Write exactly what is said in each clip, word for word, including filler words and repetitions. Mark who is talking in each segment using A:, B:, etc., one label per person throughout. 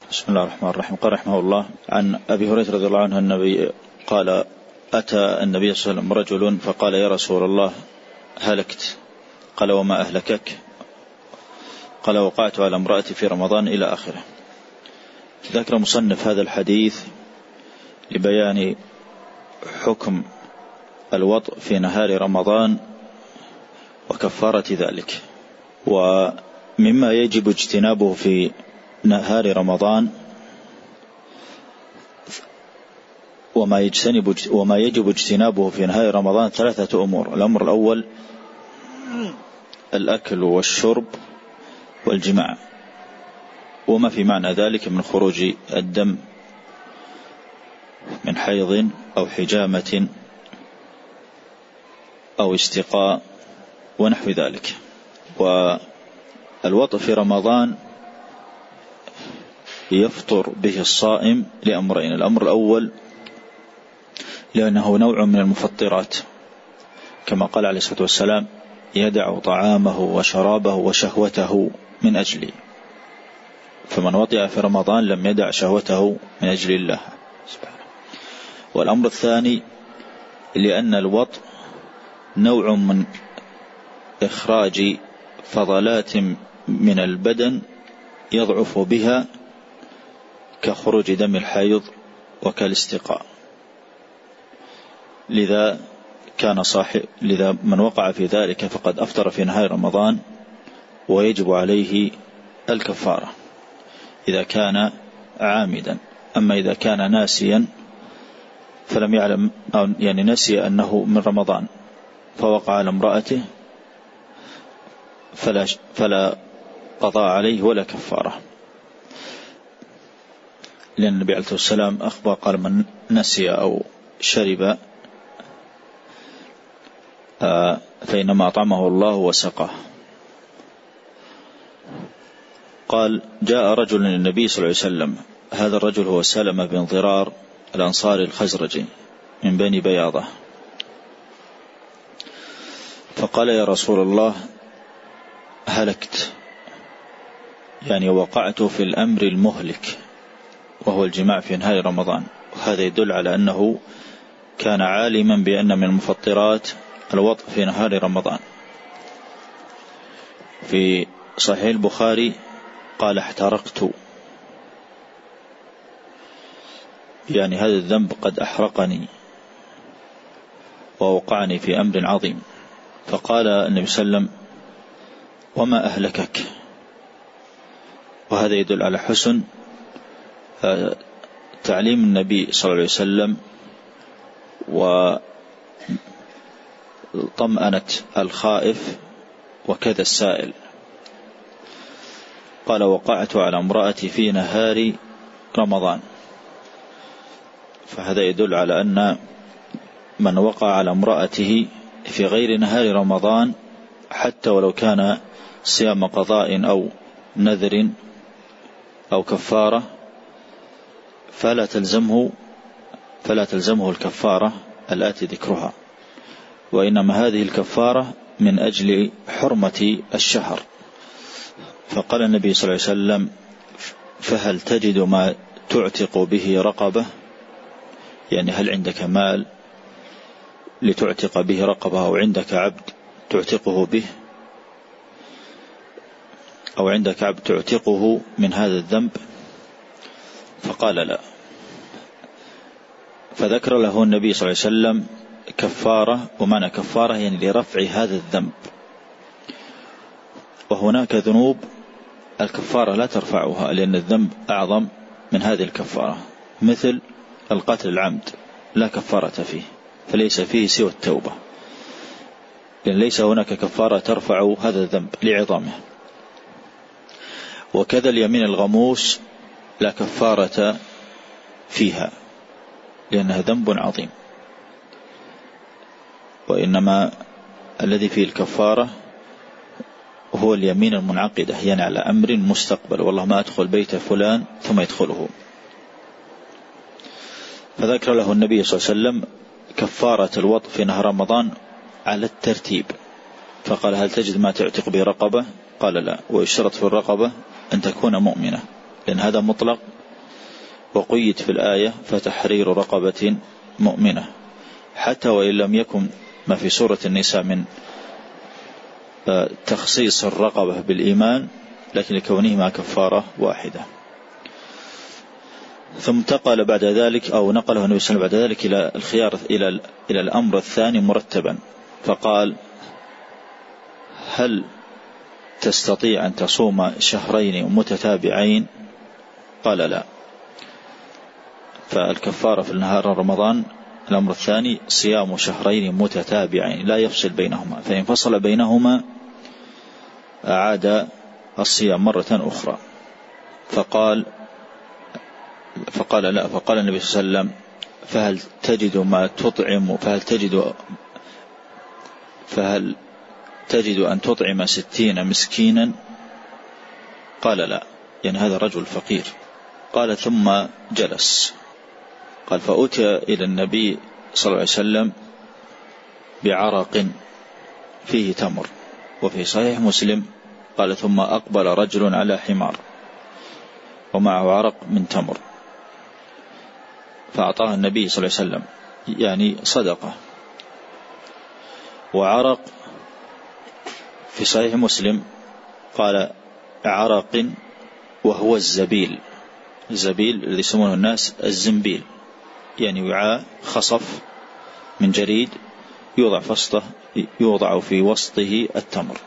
A: بسم الله الرحمن الرحيم. قال رحمه الله عن أبي هريرة رضي الله عنه النبي قال: أتى النبي صلى الله عليه وسلم رجل فقال: يا رسول الله هلكت. قال: وما أهلكك؟ قال: وقعت على امرأتي في رمضان، إلى آخره. ذكر مصنف هذا الحديث لبيان حكم الوطء في نهار رمضان وكفارة ذلك. ومما يجب اجتنابه في نهار رمضان وما يجتنب وما يجب اجتنابه في نهار رمضان ثلاثة أمور. الأمر الأول الأكل والشرب والجماع، وما في معنى ذلك من خروج الدم من حيض أو حجامة أو استقاء ونحو ذلك. والوطء في رمضان يفطر به الصائم لأمرين: الأمر الأول لأنه نوع من المفطرات، كما قال عليه الصلاة والسلام: يدع طعامه وشرابه وشهوته من أجلي. فمن وطئ في رمضان لم يدع شهوته من أجل الله سبحانه. والأمر الثاني لأن الوطء نوع من إخراج فضلات من البدن يضعف بها، كخروج دم الحيض وكالاستقاء. لذا كان صاحب لذا من وقع في ذلك فقد أفطر في نهار رمضان، ويجب عليه الكفارة إذا كان عامدا. أما إذا كان ناسيا فلم يعلم، أو يعني نسي أنه من رمضان فوقع على امرأته، فلا, فلا قضاء عليه ولا كفارة، لأن النبي عليه الصلاة والسلام أخبر قال: من نسي أو شرب فإنما أطعمه الله وسقاه. قال: جاء رجل للنبي صلى الله عليه وسلم. هذا الرجل هو سلمة بن ضرار الأنصاري الخزرجي من بني بياضة. فقال: يا رسول الله هلكت، يعني وقعت في الأمر المهلك وهو الجماع في نهار رمضان. وهذا يدل على أنه كان عالما بأن من المفطرات الوطء في نهار رمضان. في صحيح البخاري قال: احترقت، يعني هذا الذنب قد أحرقني ووقعني في أمر عظيم. فقال النبي صلى الله عليه وسلم: وما أهلكك؟ وهذا يدل على حسن تعليم النبي صلى الله عليه وسلم وطمأنة الخائف وكذا السائل. قال: وقعت على امرأتي في نهار رمضان. فهذا يدل على أن من وقع على امرأته في غير نهار رمضان، حتى ولو كان صيام قضاء أو نذر أو كفارة، فلا تلزمه فلا تلزمه الكفارة الآتي ذكرها، وإنما هذه الكفارة من أجل حرمة الشهر. فقال النبي صلى الله عليه وسلم: فهل تجد ما تعتق به رقبة؟ يعني هل عندك مال لتعتق به رقبة، أو عندك عبد تعتقه به، أو عندك عبد تعتقه من هذا الذنب؟ فقال: لا. فذكر له النبي صلى الله عليه وسلم كفارة. ومعنى كفارة يعني لرفع هذا الذنب. وهناك ذنوب الكفارة لا ترفعها، لأن الذنب أعظم من هذه الكفارة، مثل القتل العمد لا كفارة فيه، فليس فيه سوى التوبة، لأن ليس هناك كفارة ترفع هذا الذنب لعظامه. وكذا اليمين الغموس لا كفارة فيها، لأنها ذنب عظيم. وإنما الذي فيه الكفارة هو اليمين المنعقدة، يعني على أمر مستقبل: والله ما أدخل بيت فلان ثم يدخله. فذكر له النبي صلى الله عليه وسلم كفارة الوطء في نهار رمضان على الترتيب. فقال: هل تجد ما تعتق به رقبة؟ قال: لا. ويشترط في الرقبة أن تكون مؤمنة، لأن هذا مطلق وقيد في الآية فتحرير رقبة مؤمنة، حتى وإن لم يكن ما في سورة النساء من تخصيص الرقبة بالإيمان، لكن لكونهما كفارة واحدة. ثم انتقل بعد ذلك أو نقله النبي صلى الله عليه وسلم بعد ذلك إلى الخيار إلى إلى الأمر الثاني مرتبا، فقال: هل تستطيع أن تصوم شهرين متتابعين؟ قال: لا. فالكفارة في النهار رمضان. الأمر الثاني صيام شهرين متتابعين لا يفصل بينهما، فإن فصل بينهما أعاد الصيام مرة أخرى. فقال فقال لا فقال النبي صلى الله عليه وسلم: فهل تجد ما تطعم فهل تجد فهل تجد أن تطعم ستين مسكينا؟ قال: لا، يعني هذا رجل فقير. قال: ثم جلس. قال: فأتي إلى النبي صلى الله عليه وسلم بعرق فيه تمر. وفي صحيح مسلم قال: ثم أقبل رجل على حمار ومعه عرق من تمر، فأعطاه النبي صلى الله عليه وسلم، يعني صدقة. وعرق في صحيح مسلم قال: عرق وهو الزبيل. الزبيل الذي يسمونه الناس الزنبيل، يعني وعاء خصف من جريد يوضع فسطه يوضع في وسطه التمر،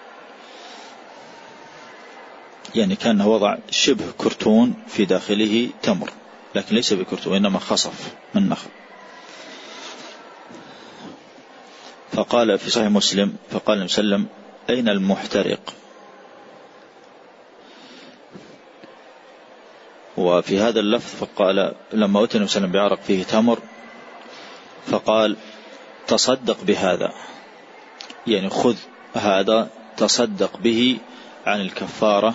A: يعني كان وضع شبه كرتون في داخله تمر، لكن ليس بكرتون إنما خصف من نخل. فقال في صحيح مسلم فقال النبي صلى الله عليه وسلم: أين المحترق؟ وفي هذا اللفظ فقال لما أتى النبي صلى الله عليه وسلم بعرق فيه تمر فقال: تصدق بهذا، يعني خذ هذا تصدق به عن الكفارة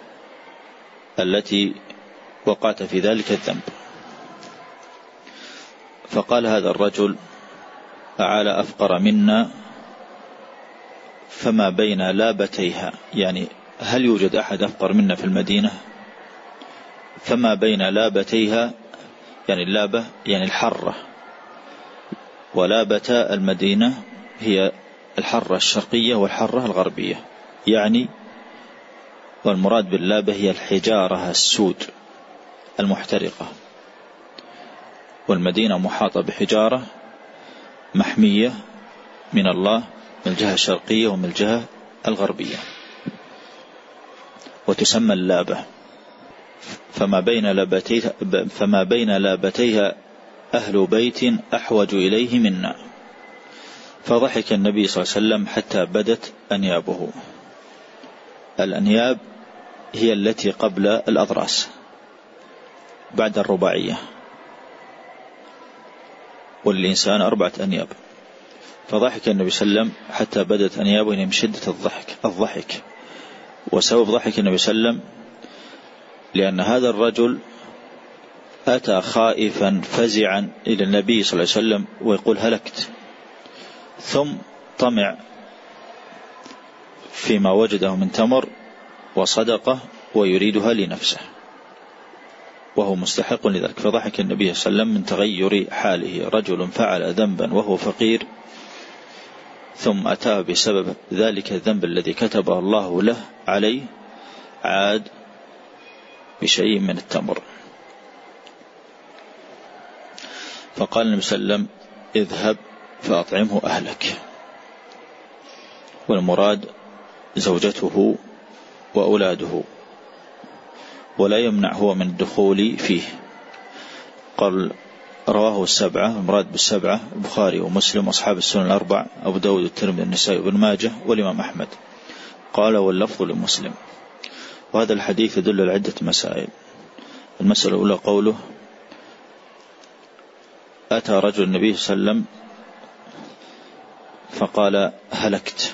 A: التي وقعت في ذلك الذنب. فقال هذا الرجل: أعلى أفقر منا فما بين لابتيها، يعني هل يوجد أحد أفقر منا في المدينة؟ فما بين لابتيها، يعني اللابة يعني الحرة، ولابتا المدينة هي الحرة الشرقية والحرة الغربية، يعني والمراد باللابة هي الحجارة السود المحترقة، والمدينة محاطة بحجارة محمية من الله من الجهة الشرقية ومن الجهة الغربية، وتسمى اللابة. فما بين لابتيها فما بين لابتيها أهل بيت أحوج إليه منا. فضحك النبي صلى الله عليه وسلم حتى بدت أنيابه. الأنياب هي التي قبل الأضراس بعد الرباعية، والإنسان أربعة أنياب. فضحك النبي صلى الله عليه وسلم حتى بدت أنيابه من شدة الضحك الضحك وسبب ضحك النبي صلى الله عليه وسلم لأن هذا الرجل أتى خائفا فزعا إلى النبي صلى الله عليه وسلم ويقول: هلكت، ثم طمع فيما وجده من تمر وصدقة ويريدها لنفسه وهو مستحق لذلك. فضحك النبي صلى الله عليه وسلم من تغير حاله، رجل فعل ذنبا وهو فقير ثم أتى بسبب ذلك الذنب الذي كتبه الله له عليه عاد بشيء من التمر. فقال النبي صلى الله عليه وسلم: اذهب فأطعمه أهلك، والمراد زوجته وأولاده، ولا يمنع هو من الدخول فيه. قال رواه السبعة، المراد بالسبعة البخاري ومسلم وأصحاب السنن الأربع، أبو داود والترمذي والنسائي وابن ماجه والإمام أحمد. قال: واللفظ لمسلم. وهذا الحديث يدل على عدة مسائل. المسألة الأولى قوله: أتى رجل النبي صلى الله عليه وسلم فقال: هلكت.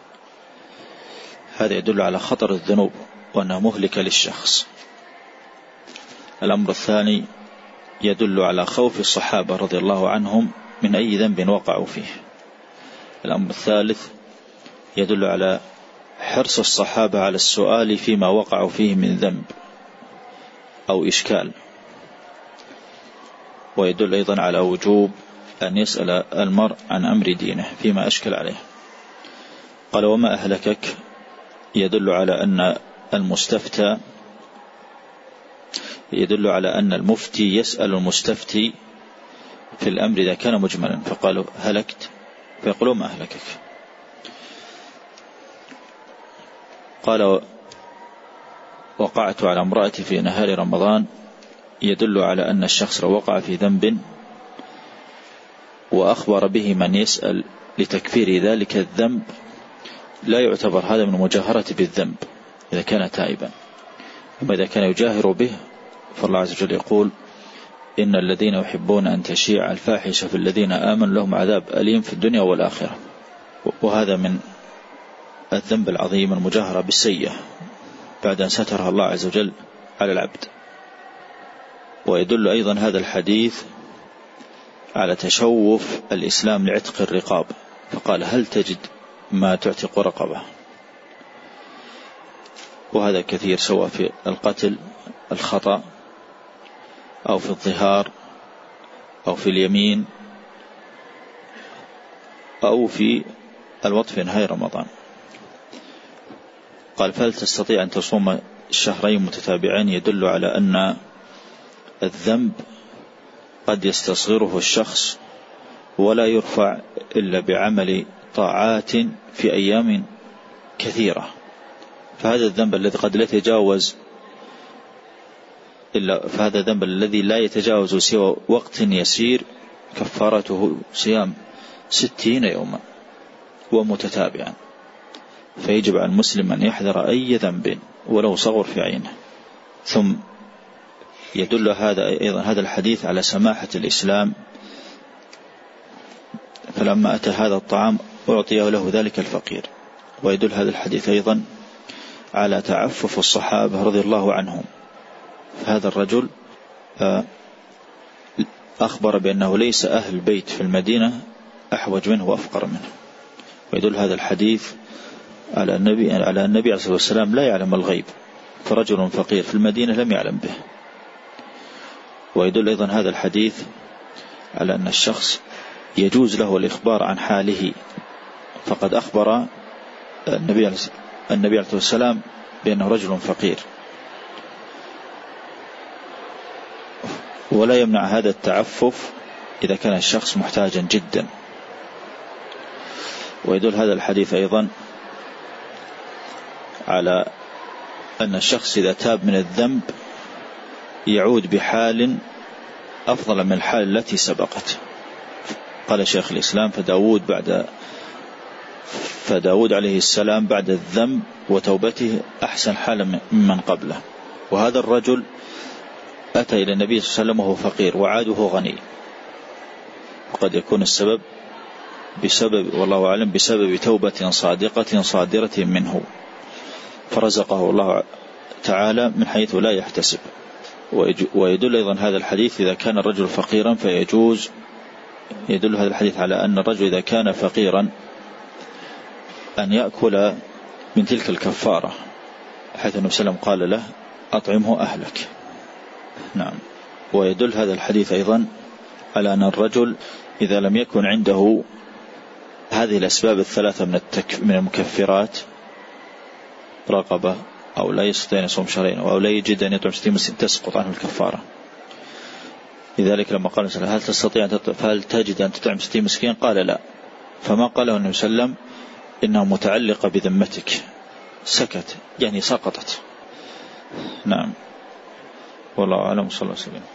A: هذا يدل على خطر الذنوب وأنها مهلكة للشخص. الأمر الثاني يدل على خوف الصحابة رضي الله عنهم من أي ذنب وقعوا فيه. الأمر الثالث يدل على حرص الصحابة على السؤال فيما وقعوا فيه من ذنب أو إشكال. ويدل أيضا على وجوب أن يسأل المرء عن أمر دينه فيما أشكل عليه. قال وما أهلكك يدل على أن المستفتى يدل على أن المفتي يسأل المستفتي في الأمر إذا كان مجملا، فقالوا هلكت فيقولوا ما أهلكك. قال وقعت على امرأتي في نهار رمضان يدل على أن الشخص لو وقع في ذنب وأخبر به من يسأل لتكفير ذلك الذنب لا يعتبر هذا من مجاهرة بالذنب إذا كان تائبا. أما إذا كان يجاهر به فالله عز وجل يقول إن الذين يحبون أن تشيع الفاحشة في الذين آمنوا لهم عذاب أليم في الدنيا والآخرة. وهذا من الذنب العظيم المجاهرة بالسيئة بعد أن سترها الله عز وجل على العبد. ويدل أيضا هذا الحديث على تشوف الإسلام لعتق الرقاب، فقال هل تجد ما تعتق رقبة؟ وهذا كثير سواء في القتل الخطأ أو في الظهار أو في اليمين أو في الوطء في نهاية رمضان. قال فهل تستطيع أن تصوم الشهرين متتابعين؟ يدل على أن الذنب قد يستصغره الشخص ولا يرفع إلا بعمل طاعات في أيام كثيرة، فهذا الذنب الذي قد لا يتجاوز إلا فهذا الذنب الذي لا يتجاوز سوى وقت يسير كفارته صيام ستين يوما ومتتابعا. فيجب على المسلم أن يحذر أي ذنب ولو صغر في عينه. ثم يدل هذا أيضا هذا الحديث على سماحة الإسلام، فلما أتى هذا الطعام أعطيه له ذلك الفقير. ويدل هذا الحديث أيضا على تعفف الصحابة رضي الله عنهم، فهذا الرجل أخبر بأنه ليس أهل البيت في المدينة أحوج منه وأفقر منه. ويدل هذا الحديث على النبي على النبي عليه الصلاة والسلام لا يعلم الغيب، فرجل فقير في المدينة لم يعلم به. ويدل أيضا هذا الحديث على أن الشخص يجوز له الإخبار عن حاله، فقد أخبر النبي النبي عليه الصلاة والسلام بأنه رجل فقير، ولا يمنع هذا التعفف إذا كان الشخص محتاجا جدا. ويدل هذا الحديث أيضا على أن الشخص إذا تاب من الذنب يعود بحال أفضل من الحال التي سبقت. قال شيخ الإسلام فداود بعد فداود عليه السلام بعد الذنب وتوبته أحسن حالا ممن قبله. وهذا الرجل أتى إلى النبي صلى الله عليه وسلم وهو فقير وعاده غني، وقد يكون السبب بسبب والله أعلم بسبب توبة صادقة صادرة منه، فرزقه الله تعالى من حيث لا يحتسب. ويدل أيضا هذا الحديث إذا كان الرجل فقيرا فيجوز يدل هذا الحديث على أن الرجل إذا كان فقيرا أن يأكل من تلك الكفارة، حيث النبي صلى الله عليه وسلم قال له أطعمه أهلك. نعم. ويدل هذا الحديث أيضا على أن الرجل إذا لم يكن عنده هذه الأسباب الثلاثة من, التك... من المكفرات رقبة أو لا يستطيع أن يصوم شهرين أو لا يجد أن يطعم ستين مسكين تسقط عنه الكفارة. لذلك لما قال هل تستطيع أن تطعم فهل تجد أن تطعم ستين مسكين قال لا، فما قاله النبي صلى الله عليه وسلم إنها متعلقة بذمتك، سكت يعني سقطت. نعم والله أعلم. صلى الله عليه وسلم.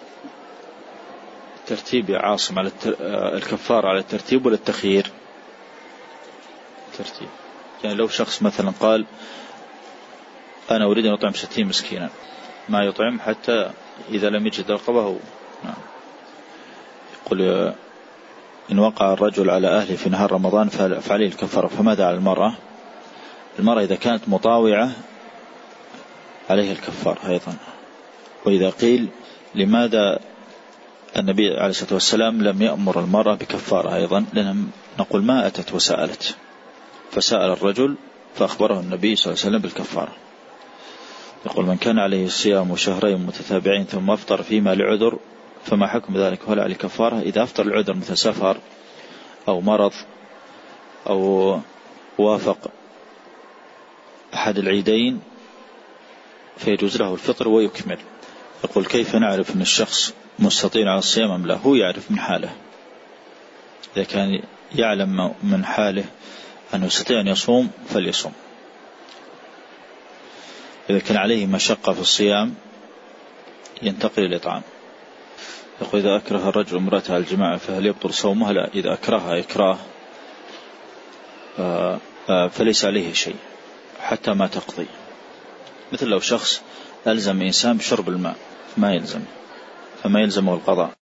A: ترتيب يا عاصم على التر... الكفارة على الترتيب ولا التخيير؟ ترتيب. يعني لو شخص مثلا قال أنا أريد أن أطعم ستين مسكينا ما يطعم حتى إذا لم يجد رقبه. نعم. يقول إن وقع الرجل على أهله في نهار رمضان فعليه الكفارة، فماذا على المرأة؟ المرأة إذا كانت مطاوعة عليه الكفارة أيضا. وإذا قيل لماذا النبي عليه الصلاة والسلام لم يأمر المرأة بكفارة أيضا، لأن نقول ما أتت وسألت، فسأل الرجل فأخبره النبي صلى الله عليه وسلم بالكفارة. يقول من كان عليه الصيام شهرين متتابعين ثم أفطر فيما لعذر فما حكم ذلك؟ هل عليه كفارة؟ إذا أفطر العذر مثل سفر أو مرض أو وافق أحد العيدين فيجوز له الفطر ويكمل. يقول كيف نعرف أن الشخص مستطيع على الصيام أم لا؟ هو يعرف من حاله. إذا كان يعلم من حاله أنه يستطيع أن يصوم فليصوم. إذا كان عليه مشقة في الصيام ينتقل الإطعام. يقول إذا أكره الرجل امرأته على الجماعة فهل يبطل صومها؟ لا، إذا أكرهها إكراه فليس عليه شيء حتى ما تقضي. مثل لو شخص ألزم إنسان بشرب الماء ما يلزم، فما يلزمه القضاء.